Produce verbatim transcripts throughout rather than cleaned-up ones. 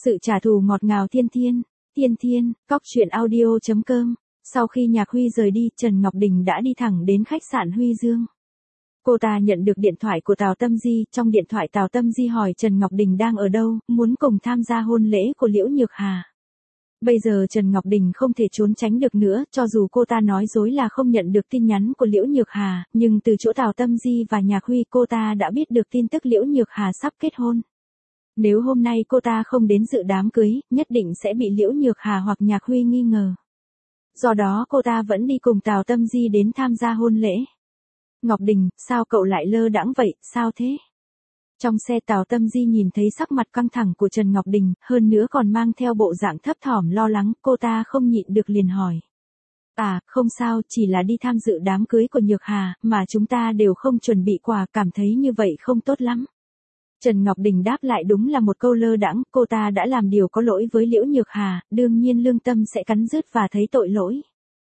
Sự trả thù ngọt ngào thiên thiên, thiên thiên, cóc truyện audio chấm com. Sau khi Nhạc Huy rời đi, Trần Ngọc Đình đã đi thẳng đến khách sạn Huy Dương. Cô ta nhận được điện thoại của Tào Tâm Di, trong điện thoại Tào Tâm Di hỏi Trần Ngọc Đình đang ở đâu, muốn cùng tham gia hôn lễ của Liễu Nhược Hà. Bây giờ Trần Ngọc Đình không thể trốn tránh được nữa, cho dù cô ta nói dối là không nhận được tin nhắn của Liễu Nhược Hà, nhưng từ chỗ Tào Tâm Di và Nhạc Huy cô ta đã biết được tin tức Liễu Nhược Hà sắp kết hôn. Nếu hôm nay cô ta không đến dự đám cưới, nhất định sẽ bị Liễu Nhược Hà hoặc Nhạc Huy nghi ngờ. Do đó cô ta vẫn đi cùng Tào Tâm Di đến tham gia hôn lễ. Ngọc Đình, sao cậu lại lơ đãng vậy, sao thế? Trong xe Tào Tâm Di nhìn thấy sắc mặt căng thẳng của Trần Ngọc Đình, hơn nữa còn mang theo bộ dạng thấp thỏm lo lắng, cô ta không nhịn được liền hỏi. À, không sao, chỉ là đi tham dự đám cưới của Nhược Hà, mà chúng ta đều không chuẩn bị quà, cảm thấy như vậy không tốt lắm. Trần Ngọc Đình đáp lại đúng là một câu lơ đãng, cô ta đã làm điều có lỗi với Liễu Nhược Hà, đương nhiên lương tâm sẽ cắn rứt và thấy tội lỗi.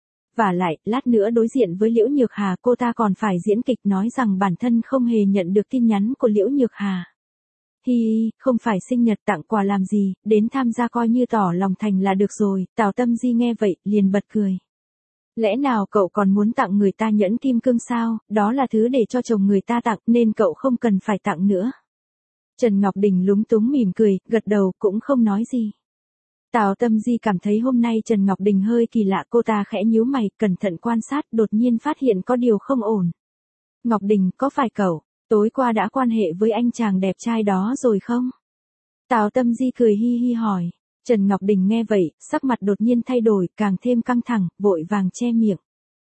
Và lại, lát nữa đối diện với Liễu Nhược Hà cô ta còn phải diễn kịch nói rằng bản thân không hề nhận được tin nhắn của Liễu Nhược Hà. Hi hi, không phải sinh nhật tặng quà làm gì, đến tham gia coi như tỏ lòng thành là được rồi, Tào Tâm Di nghe vậy, liền bật cười. Lẽ nào cậu còn muốn tặng người ta nhẫn kim cương sao, đó là thứ để cho chồng người ta tặng nên cậu không cần phải tặng nữa. Trần Ngọc Đình lúng túng mỉm cười, gật đầu cũng không nói gì. Tào Tâm Di cảm thấy hôm nay Trần Ngọc Đình hơi kỳ lạ, cô ta khẽ nhíu mày, cẩn thận quan sát, đột nhiên phát hiện có điều không ổn. Ngọc Đình, có phải cậu, tối qua đã quan hệ với anh chàng đẹp trai đó rồi không? Tào Tâm Di cười hi hi hỏi. Trần Ngọc Đình nghe vậy, sắc mặt đột nhiên thay đổi, càng thêm căng thẳng, vội vàng che miệng.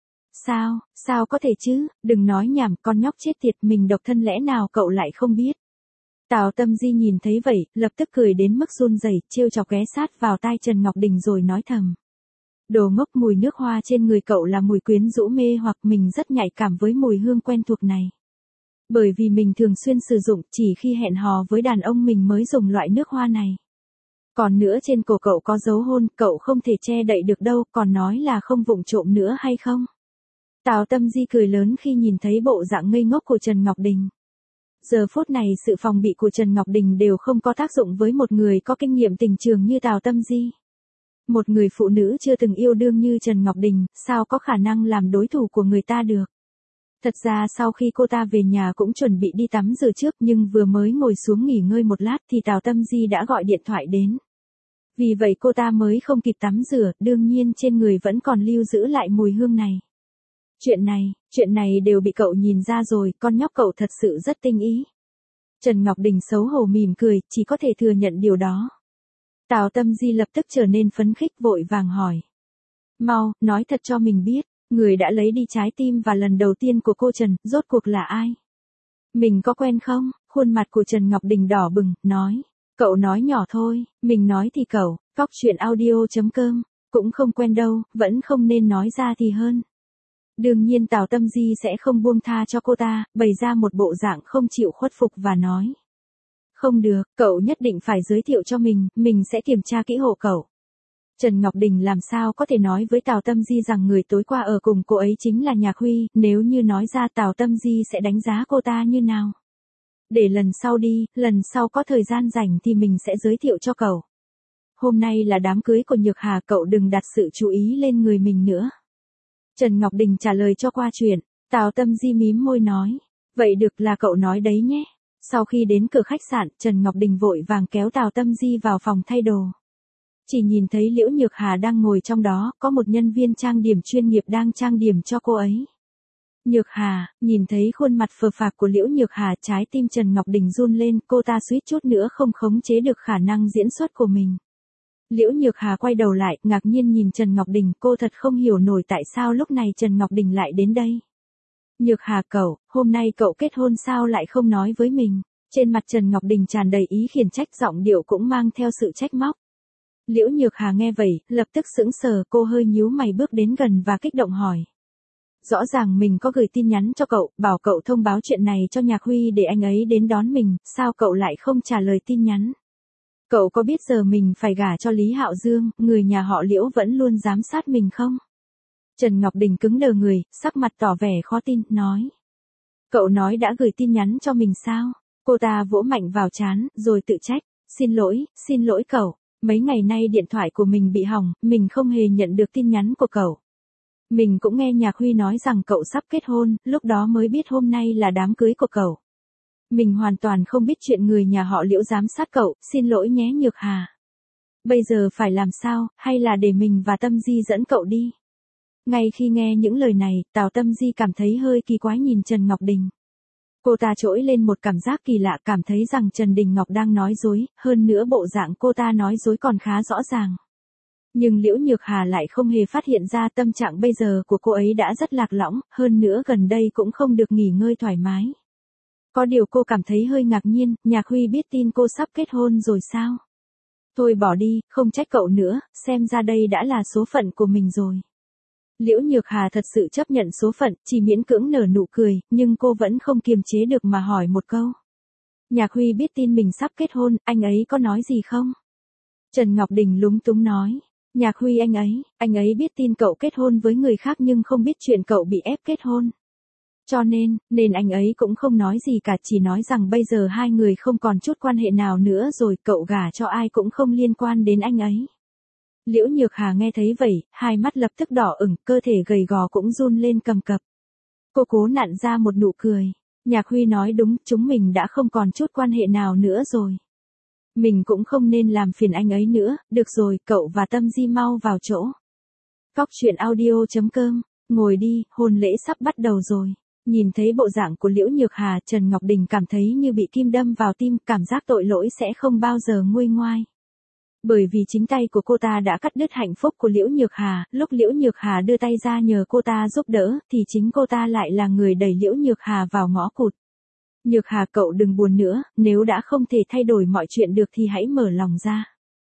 Sao, sao có thể chứ, đừng nói nhảm, con nhóc chết tiệt, mình độc thân lẽ nào cậu lại không biết? Tào Tâm Di nhìn thấy vậy, lập tức cười đến mức run rẩy, trêu chọc ghé sát vào tai Trần Ngọc Đình rồi nói thầm. Đồ ngốc, mùi nước hoa trên người cậu là mùi quyến rũ mê hoặc, mình rất nhạy cảm với mùi hương quen thuộc này. Bởi vì mình thường xuyên sử dụng, chỉ khi hẹn hò với đàn ông mình mới dùng loại nước hoa này. Còn nữa, trên cổ cậu có dấu hôn, cậu không thể che đậy được đâu, còn nói là không vụng trộm nữa hay không? Tào Tâm Di cười lớn khi nhìn thấy bộ dạng ngây ngốc của Trần Ngọc Đình. Giờ phút này sự phòng bị của Trần Ngọc Đình đều không có tác dụng với một người có kinh nghiệm tình trường như Tào Tâm Di. Một người phụ nữ chưa từng yêu đương như Trần Ngọc Đình, sao có khả năng làm đối thủ của người ta được. Thật ra sau khi cô ta về nhà cũng chuẩn bị đi tắm rửa trước, nhưng vừa mới ngồi xuống nghỉ ngơi một lát thì Tào Tâm Di đã gọi điện thoại đến. Vì vậy cô ta mới không kịp tắm rửa, đương nhiên trên người vẫn còn lưu giữ lại mùi hương này. Chuyện này, chuyện này đều bị cậu nhìn ra rồi, con nhóc cậu thật sự rất tinh ý. Trần Ngọc Đình xấu hổ mỉm cười, chỉ có thể thừa nhận điều đó. Tào Tâm Di lập tức trở nên phấn khích, vội vàng hỏi. Mau, nói thật cho mình biết, người đã lấy đi trái tim và lần đầu tiên của cô Trần, rốt cuộc là ai? Mình có quen không? Khuôn mặt của Trần Ngọc Đình đỏ bừng, nói. Cậu nói nhỏ thôi, mình nói thì cậu, cóc truyện audio chấm com, cũng không quen đâu, vẫn không nên nói ra thì hơn. Đương nhiên Tào Tâm Di sẽ không buông tha cho cô ta, bày ra một bộ dạng không chịu khuất phục và nói. Không được, cậu nhất định phải giới thiệu cho mình, mình sẽ kiểm tra kỹ hộ cậu. Trần Ngọc Đình làm sao có thể nói với Tào Tâm Di rằng người tối qua ở cùng cô ấy chính là Nhạc Huy, nếu như nói ra Tào Tâm Di sẽ đánh giá cô ta như nào. Để lần sau đi, lần sau có thời gian rảnh thì mình sẽ giới thiệu cho cậu. Hôm nay là đám cưới của Nhược Hà, cậu đừng đặt sự chú ý lên người mình nữa. Trần Ngọc Đình trả lời cho qua chuyện, Tào Tâm Di mím môi nói, vậy được, là cậu nói đấy nhé. Sau khi đến cửa khách sạn, Trần Ngọc Đình vội vàng kéo Tào Tâm Di vào phòng thay đồ. Chỉ nhìn thấy Liễu Nhược Hà đang ngồi trong đó, có một nhân viên trang điểm chuyên nghiệp đang trang điểm cho cô ấy. Nhược Hà, nhìn thấy khuôn mặt phờ phạc của Liễu Nhược Hà, trái tim Trần Ngọc Đình run lên, cô ta suýt chút nữa không khống chế được khả năng diễn xuất của mình. Liễu Nhược Hà quay đầu lại, ngạc nhiên nhìn Trần Ngọc Đình, cô thật không hiểu nổi tại sao lúc này Trần Ngọc Đình lại đến đây. Nhược Hà cậu, hôm nay cậu kết hôn sao lại không nói với mình? Trên mặt Trần Ngọc Đình tràn đầy ý khiển trách, giọng điệu cũng mang theo sự trách móc. Liễu Nhược Hà nghe vậy, lập tức sững sờ, cô hơi nhíu mày bước đến gần và kích động hỏi. Rõ ràng mình có gửi tin nhắn cho cậu, bảo cậu thông báo chuyện này cho Nhạc Huy để anh ấy đến đón mình, sao cậu lại không trả lời tin nhắn? Cậu có biết giờ mình phải gả cho Lý Hạo Dương, người nhà họ Liễu vẫn luôn giám sát mình không? Trần Ngọc Đình cứng đờ người, sắc mặt tỏ vẻ khó tin, nói. Cậu nói đã gửi tin nhắn cho mình sao? Cô ta vỗ mạnh vào trán, rồi tự trách. Xin lỗi, xin lỗi cậu. Mấy ngày nay điện thoại của mình bị hỏng, mình không hề nhận được tin nhắn của cậu. Mình cũng nghe Nhạc Huy nói rằng cậu sắp kết hôn, lúc đó mới biết hôm nay là đám cưới của cậu. Mình hoàn toàn không biết chuyện người nhà họ Liễu giám sát cậu, xin lỗi nhé Nhược Hà. Bây giờ phải làm sao, hay là để mình và Tâm Di dẫn cậu đi? Ngay khi nghe những lời này, Tào Tâm Di cảm thấy hơi kỳ quái nhìn Trần Ngọc Đình. Cô ta trỗi lên một cảm giác kỳ lạ, cảm thấy rằng Trần Đình Ngọc đang nói dối, hơn nữa bộ dạng cô ta nói dối còn khá rõ ràng. Nhưng Liễu Nhược Hà lại không hề phát hiện ra tâm trạng bây giờ của cô ấy đã rất lạc lõng, hơn nữa gần đây cũng không được nghỉ ngơi thoải mái. Có điều cô cảm thấy hơi ngạc nhiên, Nhạc Huy biết tin cô sắp kết hôn rồi sao? Thôi bỏ đi, không trách cậu nữa, xem ra đây đã là số phận của mình rồi. Liễu Nhược Hà thật sự chấp nhận số phận, chỉ miễn cưỡng nở nụ cười, nhưng cô vẫn không kiềm chế được mà hỏi một câu. Nhạc Huy biết tin mình sắp kết hôn, anh ấy có nói gì không? Trần Ngọc Đình lúng túng nói. Nhạc Huy anh ấy, anh ấy biết tin cậu kết hôn với người khác nhưng không biết chuyện cậu bị ép kết hôn. Cho nên, nên anh ấy cũng không nói gì cả, chỉ nói rằng bây giờ hai người không còn chút quan hệ nào nữa rồi, cậu gả cho ai cũng không liên quan đến anh ấy. Liễu Nhược Hà nghe thấy vậy, hai mắt lập tức đỏ ửng, cơ thể gầy gò cũng run lên cầm cập. Cô cố nặn ra một nụ cười. Nhạc Huy nói đúng, chúng mình đã không còn chút quan hệ nào nữa rồi. Mình cũng không nên làm phiền anh ấy nữa, được rồi, cậu và Tâm Di mau vào chỗ. Cóc truyện audio chấm com, ngồi đi, hôn lễ sắp bắt đầu rồi. Nhìn thấy bộ dạng của Liễu Nhược Hà, Trần Ngọc Đình cảm thấy như bị kim đâm vào tim, cảm giác tội lỗi sẽ không bao giờ nguôi ngoai. Bởi vì chính tay của cô ta đã cắt đứt hạnh phúc của Liễu Nhược Hà, lúc Liễu Nhược Hà đưa tay ra nhờ cô ta giúp đỡ, thì chính cô ta lại là người đẩy Liễu Nhược Hà vào ngõ cụt. Nhược Hà cậu đừng buồn nữa, nếu đã không thể thay đổi mọi chuyện được thì hãy mở lòng ra.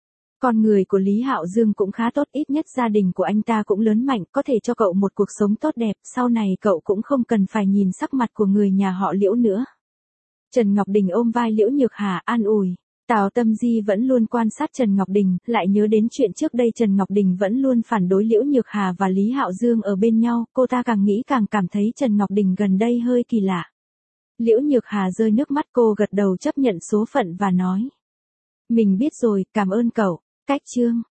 Con người của Lý Hạo Dương cũng khá tốt, ít nhất gia đình của anh ta cũng lớn mạnh, có thể cho cậu một cuộc sống tốt đẹp, sau này cậu cũng không cần phải nhìn sắc mặt của người nhà họ Liễu nữa. Trần Ngọc Đình ôm vai Liễu Nhược Hà an ủi. Tào Tâm Di vẫn luôn quan sát Trần Ngọc Đình, lại nhớ đến chuyện trước đây Trần Ngọc Đình vẫn luôn phản đối Liễu Nhược Hà và Lý Hạo Dương ở bên nhau, cô ta càng nghĩ càng cảm thấy Trần Ngọc Đình gần đây hơi kỳ lạ. Liễu Nhược Hà rơi nước mắt, cô gật đầu chấp nhận số phận và nói. Mình biết rồi, cảm ơn cậu. Cách chương